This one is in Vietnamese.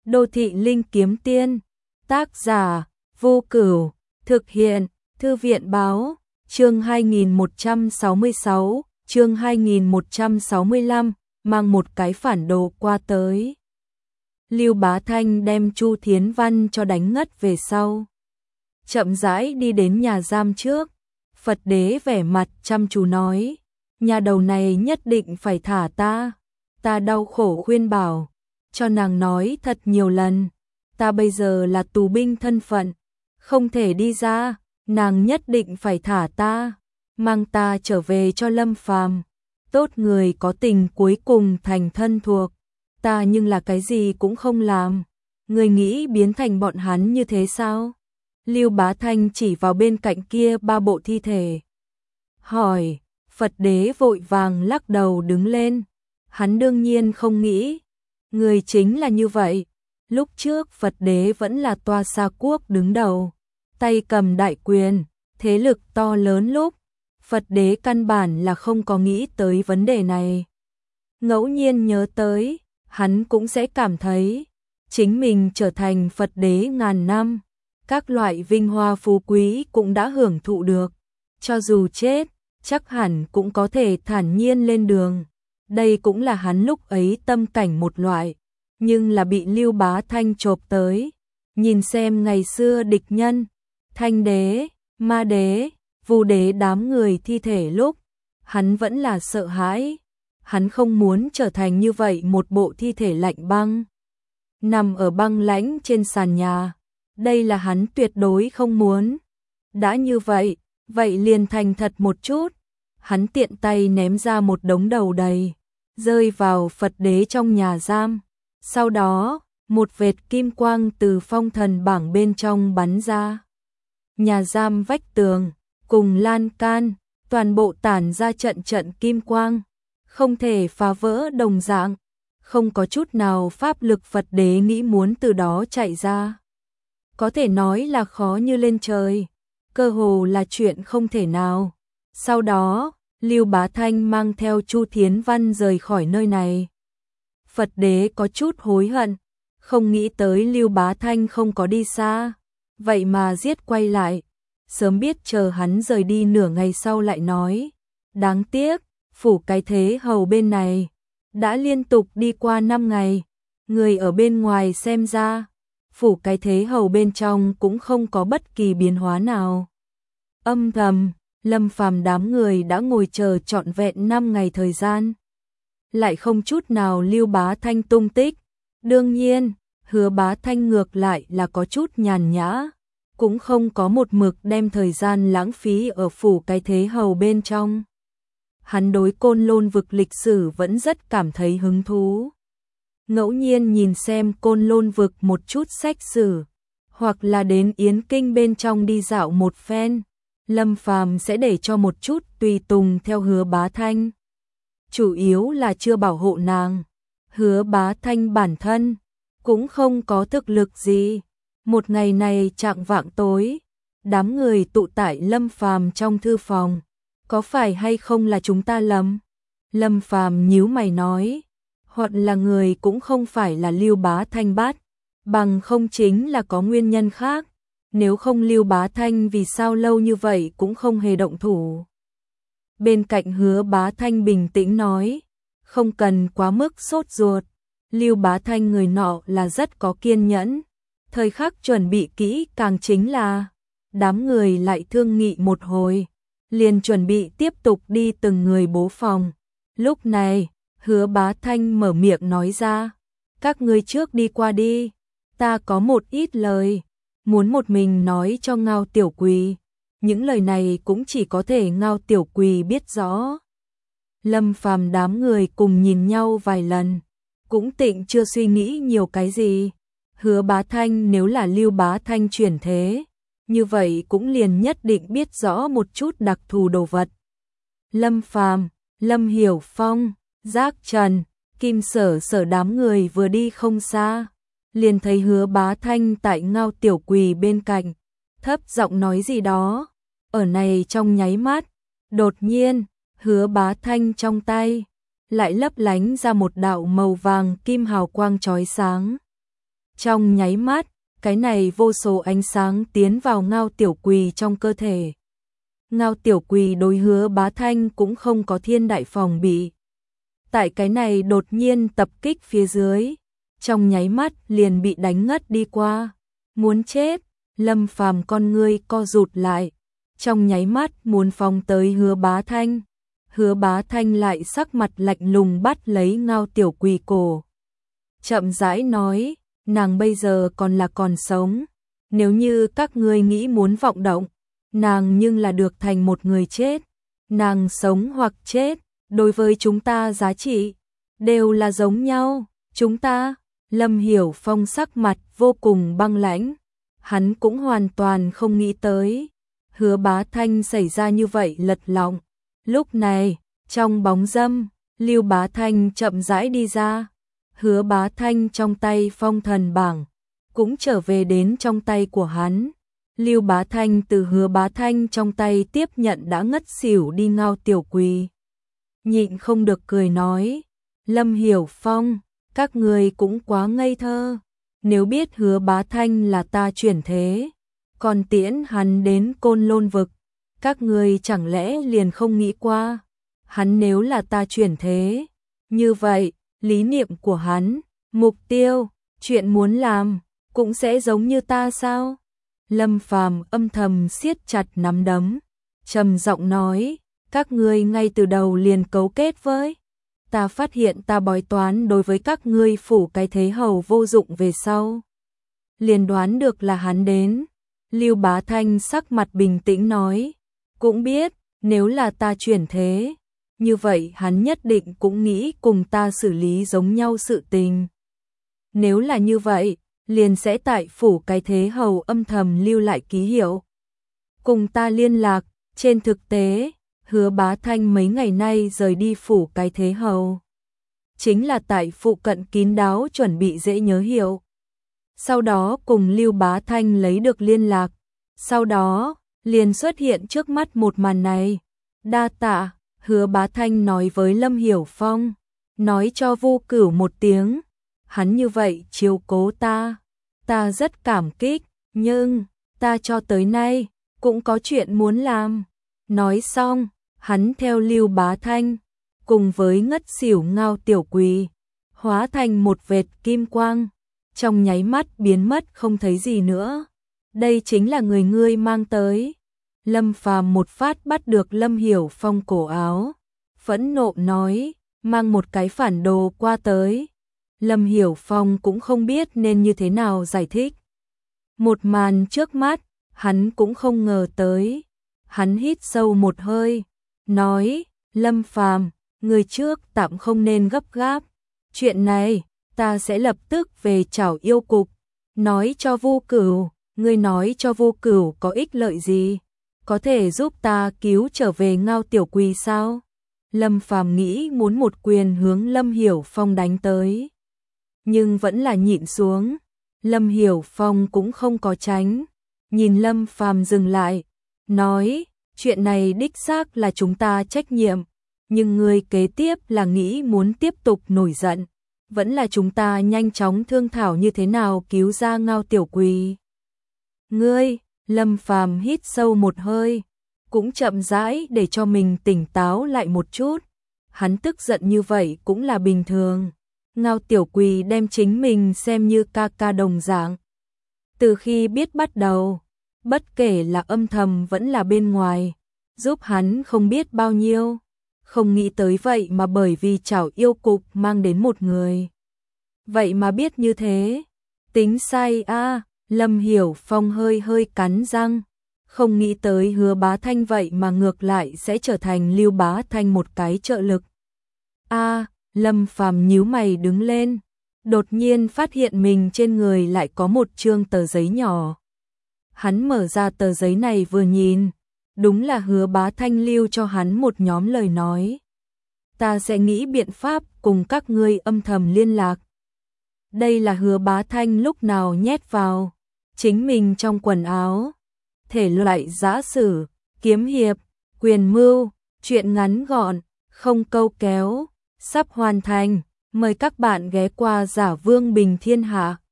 Đô thị linh kiếm tiên, tác giả Vô Cửu, thực hiện Thư viện báo, chương 2166, chương 2165, mang một cái phản đồ qua tới. Lưu Bá Thanh đem Chu Thiến Văn cho đánh ngất về sau. Chậm rãi đi đến nhà giam trước, Phật đế vẻ mặt chăm chú nói, nhà đầu này nhất định phải thả ta. Ta đau khổ khuyên bảo, cho nàng nói thật nhiều lần, ta bây giờ là tù binh thân phận, không thể đi ra, nàng nhất định phải thả ta, mang ta trở về cho Lâm Phàm. Tốt người có tình cuối cùng thành thân thuộc, ta nhưng là cái gì cũng không làm, người nghĩ biến thành bọn hắn như thế sao? Lưu Bá Thanh chỉ vào bên cạnh kia 3 bộ thi thể. Hỏi, Phật đế vội vàng lắc đầu đứng lên. Hắn đương nhiên không nghĩ, người chính là như vậy. Lúc trước Phật đế vẫn là Toa Sa quốc đứng đầu, tay cầm đại quyền, thế lực to lớn lúc. Phật đế căn bản là không có nghĩ tới vấn đề này. Ngẫu nhiên nhớ tới, hắn cũng sẽ cảm thấy, chính mình trở thành Phật đế ngàn năm, các loại vinh hoa phú quý cũng đã hưởng thụ được. Cho dù chết, chắc hẳn cũng có thể thản nhiên lên đường. Đây cũng là hắn lúc ấy tâm cảnh một loại, nhưng là bị Lưu Bá Thanh chộp tới. Nhìn xem ngày xưa địch nhân, Thanh đế, Ma đế, Vu đế đám người thi thể lúc, hắn vẫn là sợ hãi. Hắn không muốn trở thành như vậy một bộ thi thể lạnh băng, nằm ở băng lãnh trên sàn nhà. Đây là hắn tuyệt đối không muốn. Đã như vậy, vậy liền thành thật một chút. Hắn tiện tay ném ra một đống đầu đầy, rơi vào Phật đế trong nhà giam. Sau đó, một vệt kim quang từ phong thần bảng bên trong bắn ra. Nhà giam vách tường, cùng lan can, toàn bộ tản ra trận trận kim quang, không thể phá vỡ đồng dạng. Không có chút nào pháp lực Phật đế nghĩ muốn từ đó chạy ra. Có thể nói là khó như lên trời, cơ hồ là chuyện không thể nào. Sau đó, Lưu Bá Thanh mang theo Chu Thiến Văn rời khỏi nơi này. Phật đế có chút hối hận, không nghĩ tới Lưu Bá Thanh không có đi xa, vậy mà giết quay lại. Sớm biết chờ hắn rời đi nửa ngày sau lại nói, đáng tiếc, phủ cái thế hầu bên này, đã liên tục đi qua 5 ngày, người ở bên ngoài xem ra, phủ cái thế hầu bên trong cũng không có bất kỳ biến hóa nào. Âm thầm, Lâm Phàm đám người đã ngồi chờ trọn vẹn 5 ngày thời gian, lại không chút nào Lưu Bá Thanh tung tích. Đương nhiên, Hứa Bá Thanh ngược lại là có chút nhàn nhã, cũng không có một mực đem thời gian lãng phí ở phủ cái thế hầu bên trong. Hắn đối Côn Lôn vực lịch sử vẫn rất cảm thấy hứng thú. Ngẫu nhiên nhìn xem Côn Lôn vực một chút sách sử, hoặc là đến Yến Kinh bên trong đi dạo một phen, Lâm Phàm sẽ để cho một chút tùy tùng theo Hứa Bá Thanh. Chủ yếu là chưa bảo hộ nàng. Hứa Bá Thanh bản thân cũng không có thực lực gì. Một ngày này chạng vạng tối, đám người tụ tại Lâm Phàm trong thư phòng. Có phải hay không là chúng ta lầm? Lâm Phàm nhíu mày nói, hoặc là người cũng không phải là Lưu Bá Thanh bắt, bằng không chính là có nguyên nhân khác. Nếu không Lưu Bá Thanh vì sao lâu như vậy cũng không hề động thủ. Bên cạnh Hứa Bá Thanh bình tĩnh nói, không cần quá mức sốt ruột. Lưu Bá Thanh người nọ là rất có kiên nhẫn, thời khắc chuẩn bị kỹ càng chính là. Đám người lại thương nghị một hồi, liền chuẩn bị tiếp tục đi từng người bố phòng. Lúc này, Hứa Bá Thanh mở miệng nói ra, các ngươi trước đi qua đi, ta có một ít lời muốn một mình nói cho Ngao Tiểu Quỳ. Những lời này cũng chỉ có thể Ngao Tiểu Quỳ biết rõ. Lâm Phàm đám người cùng nhìn nhau vài lần, cũng tịnh chưa suy nghĩ nhiều cái gì. Hứa Bá Thanh nếu là Lưu Bá Thanh chuyển thế, như vậy cũng liền nhất định biết rõ một chút đặc thù đồ vật. Lâm Phàm, Lâm Hiểu Phong, Giác Trần, Kim Sở Sở đám người vừa đi không xa, liền thấy Hứa Bá Thanh tại Ngao Tiểu Quỳ bên cạnh, thấp giọng nói gì đó. Ở này trong nháy mắt, đột nhiên, Hứa Bá Thanh trong tay lại lấp lánh ra một đạo màu vàng kim hào quang chói sáng. Trong nháy mắt, cái này vô số ánh sáng tiến vào Ngao Tiểu Quỳ trong cơ thể. Ngao Tiểu Quỳ đối Hứa Bá Thanh cũng không có thiên đại phòng bị. Tại cái này đột nhiên tập kích phía dưới, trong nháy mắt liền bị đánh ngất đi qua. Muốn chết, Lâm Phàm con ngươi co rụt lại, trong nháy mắt muốn phóng tới Hứa Bá Thanh. Hứa Bá Thanh lại sắc mặt lạnh lùng bắt lấy Ngao Tiểu Quỳ cổ. Chậm rãi nói, nàng bây giờ còn sống. Nếu như các ngươi nghĩ muốn vọng động, nàng nhưng là được thành một người chết. Nàng sống hoặc chết, đối với chúng ta giá trị đều là giống nhau. Chúng ta, Lâm Hiểu Phong sắc mặt vô cùng băng lãnh. Hắn cũng hoàn toàn không nghĩ tới Hứa Bá Thanh xảy ra như vậy lật lọng. Lúc này, trong bóng râm, Lưu Bá Thanh chậm rãi đi ra. Hứa Bá Thanh trong tay phong thần bảng cũng trở về đến trong tay của hắn. Lưu Bá Thanh từ Hứa Bá Thanh trong tay tiếp nhận đã ngất xỉu đi Ngao Tiểu Quỳ. Nhịn không được cười nói, Lâm Hiểu Phong, các người cũng quá ngây thơ. Nếu biết Hứa Bá Thanh là ta chuyển thế, còn tiễn hắn đến Côn Lôn vực, các người chẳng lẽ liền không nghĩ qua, hắn nếu là ta chuyển thế, như vậy, lý niệm của hắn, mục tiêu, chuyện muốn làm, cũng sẽ giống như ta sao? Lâm Phàm âm thầm siết chặt nắm đấm, trầm giọng nói, các ngươi ngay từ đầu liền cấu kết với. Ta phát hiện ta bói toán đối với các ngươi phủ cái thế hầu vô dụng về sau. Liền đoán được là hắn đến. Lưu Bá Thanh sắc mặt bình tĩnh nói, cũng biết, nếu là ta chuyển thế, như vậy hắn nhất định cũng nghĩ cùng ta xử lý giống nhau sự tình. Nếu là như vậy, liền sẽ tại phủ cái thế hầu âm thầm lưu lại ký hiệu. Cùng ta liên lạc, trên thực tế, Hứa Bá Thanh mấy ngày nay rời đi phủ cái thế hầu. Chính là tại phụ cận kín đáo chuẩn bị dễ nhớ hiệu. Sau đó cùng Lưu Bá Thanh lấy được liên lạc. Sau đó, liền xuất hiện trước mắt một màn này. Đa tạ, Hứa Bá Thanh nói với Lâm Hiểu Phong. Nói cho Vu Cửu một tiếng. Hắn như vậy chiếu cố ta. Ta rất cảm kích, nhưng ta cho tới nay cũng có chuyện muốn làm. Nói xong, hắn theo Lưu Bá Thanh, cùng với ngất xỉu Ngao Tiểu Quỳ, hóa thành một vệt kim quang, trong nháy mắt biến mất không thấy gì nữa. Đây chính là người ngươi mang tới. Lâm Phàm một phát bắt được Lâm Hiểu Phong cổ áo, phẫn nộ nói, mang một cái phản đồ qua tới. Lâm Hiểu Phong cũng không biết nên như thế nào giải thích. Một màn trước mắt, hắn cũng không ngờ tới. Hắn hít sâu một hơi, nói, Lâm Phàm, người trước tạm không nên gấp gáp. Chuyện này, ta sẽ lập tức về Trảo Yêu Cục, nói cho Vu Cửu. Ngươi nói cho Vu Cửu có ích lợi gì? Có thể giúp ta cứu trở về Ngao Tiểu Quỳ sao? Lâm Phàm nghĩ muốn một quyền hướng Lâm Hiểu Phong đánh tới, nhưng vẫn là nhịn xuống. Lâm Hiểu Phong cũng không có tránh, nhìn Lâm Phàm dừng lại, nói, chuyện này đích xác là chúng ta trách nhiệm, nhưng người kế tiếp là nghĩ muốn tiếp tục nổi giận, vẫn là chúng ta nhanh chóng thương thảo như thế nào cứu ra Ngao Tiểu Quỳ. Ngươi, Lâm Phàm hít sâu một hơi, cũng chậm rãi để cho mình tỉnh táo lại một chút. Hắn tức giận như vậy cũng là bình thường. Ngao Tiểu Quỳ đem chính mình xem như ca ca đồng dạng. Từ khi biết bắt đầu, bất kể là âm thầm vẫn là bên ngoài, giúp hắn không biết bao nhiêu. Không nghĩ tới vậy mà bởi vì Trảo Yêu Cục mang đến một người. Vậy mà biết như thế. Tính sai a. Lâm Hiểu Phong hơi hơi cắn răng. Không nghĩ tới Hứa Bá Thanh vậy mà ngược lại sẽ trở thành Lưu Bá Thanh một cái trợ lực. Lâm Phàm nhíu mày đứng lên, đột nhiên phát hiện mình trên người lại có một chương tờ giấy nhỏ. Hắn mở ra tờ giấy này vừa nhìn, đúng là Hứa Bá Thanh lưu cho hắn một nhóm lời nói. Ta sẽ nghĩ biện pháp cùng các ngươi âm thầm liên lạc. Đây là Hứa Bá Thanh lúc nào nhét vào chính mình trong quần áo. Thể loại giã sử, kiếm hiệp, quyền mưu, truyện ngắn gọn, không câu kéo, sắp hoàn thành. Mời các bạn ghé qua Giả Vương Bình Thiên Hạ.